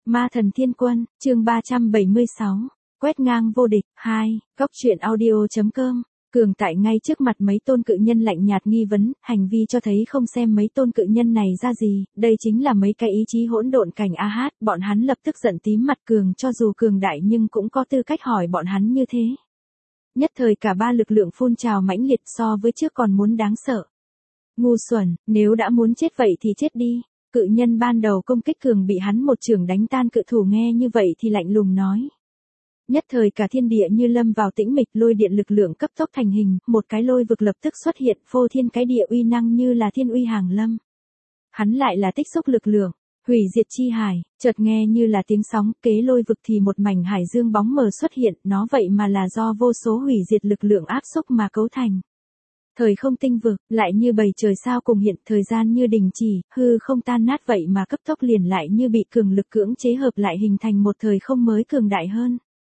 Ma thần thiên quân, chương 376. Quét ngang vô địch, 2, góc truyện audio.com. Cường tại ngay trước mặt mấy tôn cự nhân lạnh nhạt nghi vấn, hành vi cho thấy không xem mấy tôn cự nhân này ra gì, đây chính là mấy cái ý chí hỗn độn cảnh A-hát, bọn hắn lập tức giận tím mặt Cường, cho dù cường đại nhưng cũng có tư cách hỏi bọn hắn như thế. Nhất thời cả ba lực lượng phun trào mãnh liệt, so với trước còn muốn đáng sợ. Ngu xuẩn, nếu đã muốn chết vậy thì chết đi. Cự nhân ban đầu công kích Cường bị hắn một chưởng đánh tan, cự thủ nghe như vậy thì lạnh lùng nói. Nhất thời cả thiên địa như lâm vào tĩnh mịch, lôi điện lực lượng cấp tốc thành hình, một cái lôi vực lập tức xuất hiện, phô thiên cái địa uy năng như là thiên uy hàng lâm. Hắn lại là tích xúc lực lượng, hủy diệt chi hải, chợt nghe như là tiếng sóng, kế lôi vực thì một mảnh hải dương bóng mờ xuất hiện, nó vậy mà là do vô số hủy diệt lực lượng áp xúc mà cấu thành. Thời không tinh vực, lại như bầy trời sao cùng hiện, thời gian như đình chỉ, hư không tan nát vậy mà cấp tốc liền lại như bị cường lực cưỡng chế hợp lại hình thành một thời không mới cường đại hơn.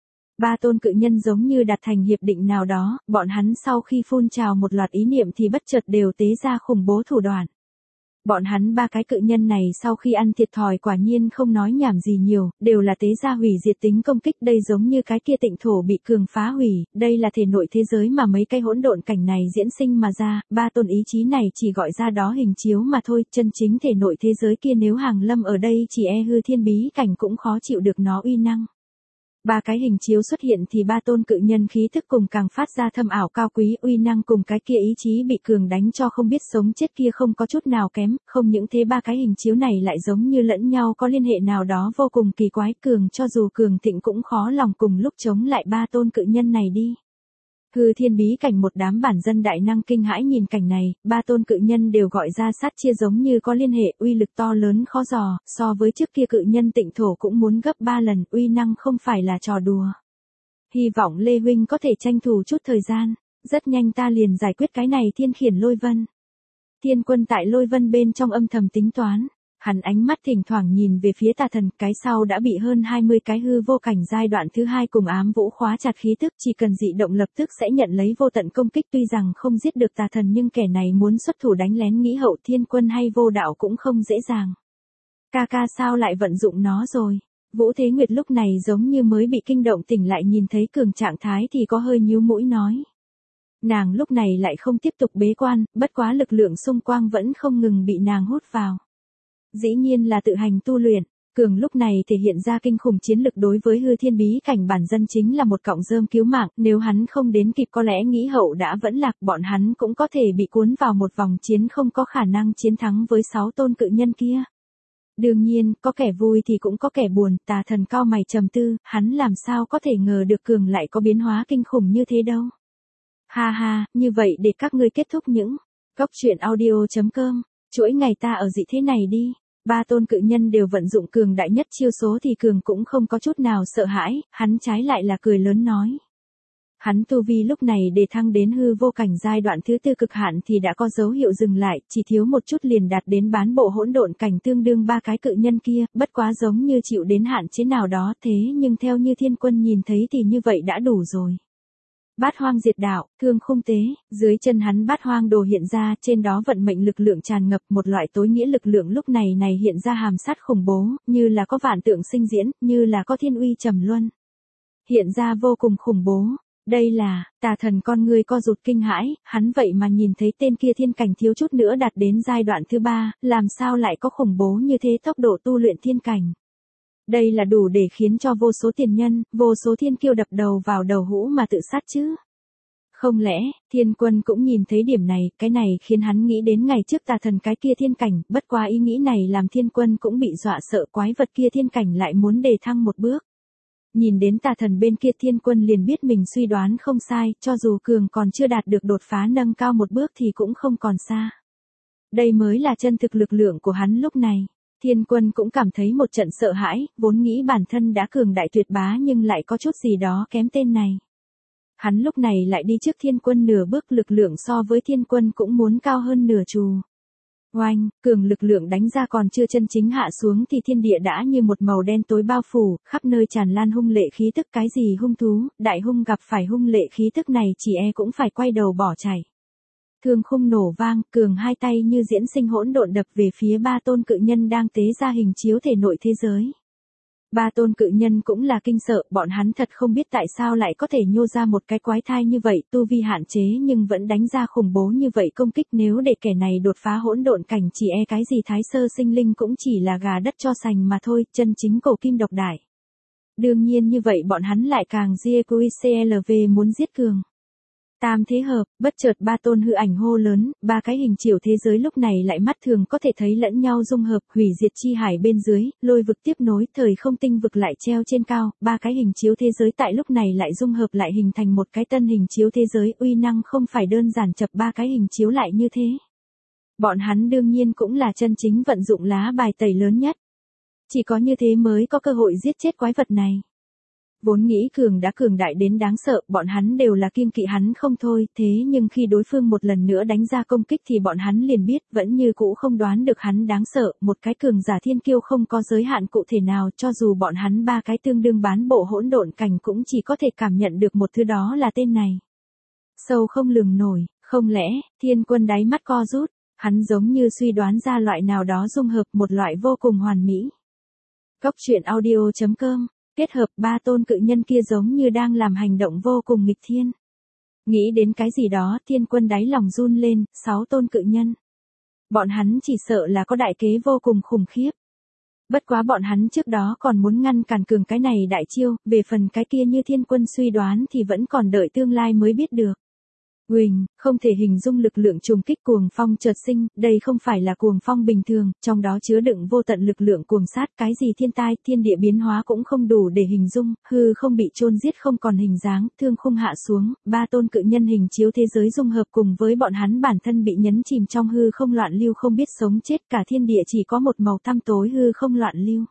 Ba tôn cự nhân giống như đạt thành hiệp định nào đó, bọn hắn sau khi phun trào một loạt ý niệm thì bất chợt đều tế ra khủng bố thủ đoạn. Bọn hắn ba cái cự nhân này sau khi ăn thiệt thòi quả nhiên không nói nhảm gì nhiều, đều là tế ra hủy diệt tính công kích, đây giống như cái kia tịnh thổ bị Cường phá hủy, đây là thể nội thế giới mà mấy cái hỗn độn cảnh này diễn sinh mà ra, ba tôn ý chí này chỉ gọi ra đó hình chiếu mà thôi, chân chính thể nội thế giới kia nếu hàng lâm ở đây chỉ e hư thiên bí cảnh cũng khó chịu được nó uy năng. Ba cái hình chiếu xuất hiện thì ba tôn cự nhân khí thức cùng càng phát ra thâm ảo cao quý, uy năng cùng cái kia ý chí bị Cường đánh cho không biết sống chết kia không có chút nào kém, không những thế ba cái hình chiếu này lại giống như lẫn nhau có liên hệ nào đó vô cùng kỳ quái, Cường cho dù cường thịnh cũng khó lòng cùng lúc chống lại ba tôn cự nhân này đi. Hư thiên bí cảnh một đám bản dân đại năng kinh hãi nhìn cảnh này, ba tôn cự nhân đều gọi ra sát chia giống như có liên hệ, uy lực to lớn khó dò, so với trước kia cự nhân tịnh thổ cũng muốn gấp 3 lần, uy năng không phải là trò đùa. Hy vọng Lê Huynh có thể tranh thủ chút thời gian, rất nhanh ta liền giải quyết cái này thiên khiển lôi vân. Thiên quân tại lôi vân bên trong âm thầm tính toán. Hắn ánh mắt thỉnh thoảng nhìn về phía tà thần, cái sau đã bị hơn 20 cái hư vô cảnh giai đoạn thứ 2 cùng ám vũ khóa chặt khí tức, chỉ cần dị động lập tức sẽ nhận lấy vô tận công kích, tuy rằng không giết được tà thần nhưng kẻ này muốn xuất thủ đánh lén nghĩ hậu thiên quân hay vô đạo cũng không dễ dàng. Ca ca sao lại vận dụng nó rồi? Vũ Thế Nguyệt lúc này giống như mới bị kinh động tỉnh lại, nhìn thấy Cường trạng thái thì có hơi nhíu mũi nói. Nàng lúc này lại không tiếp tục bế quan, bất quá lực lượng xung quanh vẫn không ngừng bị nàng hút vào. Dĩ nhiên là tự hành tu luyện, Cường lúc này thể hiện ra kinh khủng chiến lực đối với hư thiên bí cảnh bản dân chính là một cọng rơm cứu mạng, nếu hắn không đến kịp có lẽ nghĩ hậu đã vẫn lạc, bọn hắn cũng có thể bị cuốn vào một vòng chiến không có khả năng chiến thắng với 6 tôn cự nhân kia. Đương nhiên, có kẻ vui thì cũng có kẻ buồn, tà thần cao mày trầm tư, hắn làm sao có thể ngờ được Cường lại có biến hóa kinh khủng như thế đâu. Ha ha, như vậy để các ngươi kết thúc những góc truyện audio.com, chuỗi ngày ta ở dị thế này đi. Ba tôn cự nhân đều vận dụng cường đại nhất chiêu số thì Cường cũng không có chút nào sợ hãi, hắn trái lại là cười lớn nói. Hắn tu vi lúc này để thăng đến hư vô cảnh giai đoạn thứ 4 cực hạn thì đã có dấu hiệu dừng lại, chỉ thiếu một chút liền đạt đến bán bộ hỗn độn cảnh tương đương ba cái cự nhân kia, bất quá giống như chịu đến hạn chế nào đó, thế nhưng theo như thiên quân nhìn thấy thì như vậy đã đủ rồi. Bát hoang diệt đạo, thương khung tế, dưới chân hắn bát hoang đồ hiện ra, trên đó vận mệnh lực lượng tràn ngập, một loại tối nghĩa lực lượng lúc này hiện ra hàm sát khủng bố, như là có vạn tượng sinh diễn, như là có thiên uy trầm luân. Hiện ra vô cùng khủng bố, đây là, tà thần con người co rụt kinh hãi, hắn vậy mà nhìn thấy tên kia thiên cảnh thiếu chút nữa đạt đến giai đoạn thứ 3, làm sao lại có khủng bố như thế tốc độ tu luyện thiên cảnh. Đây là đủ để khiến cho vô số tiền nhân, vô số thiên kiêu đập đầu vào đầu hũ mà tự sát chứ. Không lẽ, thiên quân cũng nhìn thấy điểm này, cái này khiến hắn nghĩ đến ngày trước tà thần cái kia thiên cảnh, bất quá ý nghĩ này làm thiên quân cũng bị dọa sợ, quái vật kia thiên cảnh lại muốn đề thăng một bước. Nhìn đến tà thần bên kia thiên quân liền biết mình suy đoán không sai, cho dù Cường còn chưa đạt được đột phá nâng cao một bước thì cũng không còn xa. Đây mới là chân thực lực lượng của hắn lúc này. Thiên quân cũng cảm thấy một trận sợ hãi, vốn nghĩ bản thân đã cường đại tuyệt bá nhưng lại có chút gì đó kém tên này. Hắn lúc này lại đi trước thiên quân nửa bước, lực lượng so với thiên quân cũng muốn cao hơn nửa trù. Oanh, Cường lực lượng đánh ra còn chưa chân chính hạ xuống thì thiên địa đã như một màu đen tối bao phủ, khắp nơi tràn lan hung lệ khí tức, cái gì hung thú, đại hung gặp phải hung lệ khí tức này chỉ e cũng phải quay đầu bỏ chạy. Thương khung nổ vang, Cường hai tay như diễn sinh hỗn độn đập về phía ba tôn cự nhân đang tế ra hình chiếu thể nội thế giới. Ba tôn cự nhân cũng là kinh sợ, bọn hắn thật không biết tại sao lại có thể nhô ra một cái quái thai như vậy, tu vi hạn chế nhưng vẫn đánh ra khủng bố như vậy công kích, nếu để kẻ này đột phá hỗn độn cảnh chỉ e cái gì thái sơ sinh linh cũng chỉ là gà đất cho sành mà thôi, chân chính cổ kim độc đại. Đương nhiên như vậy bọn hắn lại càng GQCLV muốn giết cường. Tam thế hợp, bất chợt ba tôn hư ảnh hô lớn, ba cái hình chiều thế giới lúc này lại mắt thường có thể thấy lẫn nhau dung hợp, hủy diệt chi hải bên dưới, lôi vực tiếp nối, thời không tinh vực lại treo trên cao, ba cái hình chiếu thế giới tại lúc này lại dung hợp lại hình thành một cái tân hình chiếu thế giới, uy năng không phải đơn giản chập ba cái hình chiếu lại như thế. Bọn hắn đương nhiên cũng là chân chính vận dụng lá bài tẩy lớn nhất. Chỉ có như thế mới có cơ hội giết chết quái vật này. Vốn nghĩ cường đã cường đại đến đáng sợ, bọn hắn đều là kiêng kỵ hắn không thôi, thế nhưng khi đối phương một lần nữa đánh ra công kích thì bọn hắn liền biết, vẫn như cũ không đoán được hắn đáng sợ, một cái cường giả thiên kiêu không có giới hạn cụ thể nào, cho dù bọn hắn ba cái tương đương bán bộ hỗn độn cảnh cũng chỉ có thể cảm nhận được một thứ, đó là tên này. Sâu không lường nổi, không lẽ, Thiên Quân đáy mắt co rút, hắn giống như suy đoán ra loại nào đó dung hợp, một loại vô cùng hoàn mỹ. Góc truyện audio.com kết hợp ba tôn cự nhân kia giống như đang làm hành động vô cùng nghịch thiên. Nghĩ đến cái gì đó, Thiên Quân đáy lòng run lên, 6 tôn cự nhân. Bọn hắn chỉ sợ là có đại kế vô cùng khủng khiếp. Bất quá bọn hắn trước đó còn muốn ngăn cản cường cái này đại chiêu, về phần cái kia như Thiên Quân suy đoán thì vẫn còn đợi tương lai mới biết được. Huỳnh, không thể hình dung lực lượng trùng kích cuồng phong chợt sinh, đây không phải là cuồng phong bình thường, trong đó chứa đựng vô tận lực lượng cuồng sát, cái gì thiên tai, thiên địa biến hóa cũng không đủ để hình dung, hư không bị chôn giết không còn hình dáng, thương khung hạ xuống, ba tôn cự nhân hình chiếu thế giới dung hợp cùng với bọn hắn bản thân bị nhấn chìm trong hư không loạn lưu không biết sống chết, cả thiên địa chỉ có một màu tăm tối, hư không loạn lưu.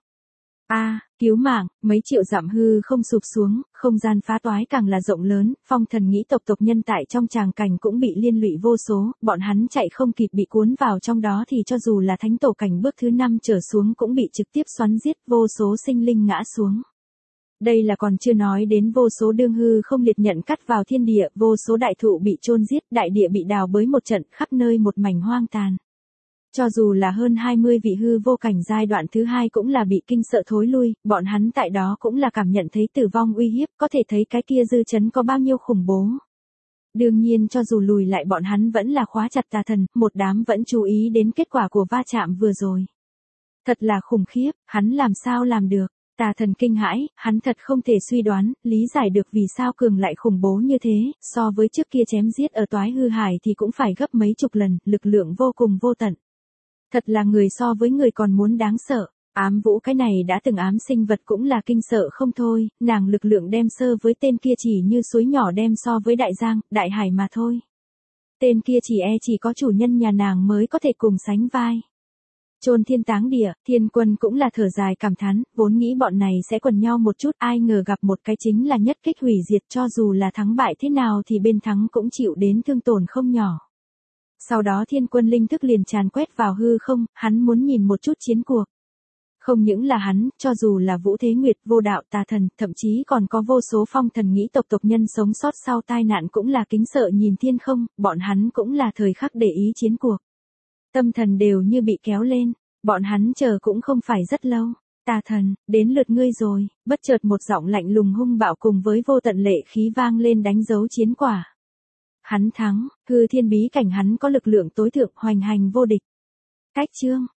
Cứu mạng, mấy triệu dặm hư không sụp xuống, không gian phá toái càng là rộng lớn, phong thần nghĩ tộc nhân tại trong tràng cảnh cũng bị liên lụy vô số, bọn hắn chạy không kịp bị cuốn vào trong đó thì cho dù là thánh tổ cảnh bước thứ 5 trở xuống cũng bị trực tiếp xoắn giết, vô số sinh linh ngã xuống. Đây là còn chưa nói đến vô số đương hư không liệt nhận cắt vào thiên địa, vô số đại thụ bị chôn giết, đại địa bị đào bới một trận, khắp nơi một mảnh hoang tàn. Cho dù là hơn 20 vị hư vô cảnh giai đoạn thứ 2 cũng là bị kinh sợ thối lui, bọn hắn tại đó cũng là cảm nhận thấy tử vong uy hiếp, có thể thấy cái kia dư chấn có bao nhiêu khủng bố. Đương nhiên cho dù lùi lại bọn hắn vẫn là khóa chặt tà thần, một đám vẫn chú ý đến kết quả của va chạm vừa rồi. Thật là khủng khiếp, hắn làm sao làm được. Tà thần kinh hãi, hắn thật không thể suy đoán, lý giải được vì sao cường lại khủng bố như thế, so với trước kia chém giết ở toái hư hải thì cũng phải gấp mấy chục lần, lực lượng vô cùng vô tận. Thật là người so với người còn muốn đáng sợ, ám vũ cái này đã từng ám sinh vật cũng là kinh sợ không thôi, nàng lực lượng đem sơ với tên kia chỉ như suối nhỏ đem so với đại giang, đại hải mà thôi. Tên kia chỉ có chủ nhân nhà nàng mới có thể cùng sánh vai. Chôn thiên táng địa, Thiên Quân cũng là thở dài cảm thán, vốn nghĩ bọn này sẽ quần nhau một chút, ai ngờ gặp một cái chính là nhất kích hủy diệt, cho dù là thắng bại thế nào thì bên thắng cũng chịu đến thương tổn không nhỏ. Sau đó Thiên Quân linh thức liền tràn quét vào hư không, hắn muốn nhìn một chút chiến cuộc. Không những là hắn, cho dù là Vũ Thế Nguyệt, Vô Đạo Tà Thần, thậm chí còn có vô số phong thần nghĩ tộc nhân sống sót sau tai nạn cũng là kính sợ nhìn thiên không, bọn hắn cũng là thời khắc để ý chiến cuộc. Tâm thần đều như bị kéo lên, bọn hắn chờ cũng không phải rất lâu. Tà Thần, đến lượt ngươi rồi, bất chợt một giọng lạnh lùng hung bạo cùng với vô tận lệ khí vang lên đánh dấu chiến quả. Hắn thắng, hư thiên bí cảnh hắn có lực lượng tối thượng hoành hành vô địch. Cách chương.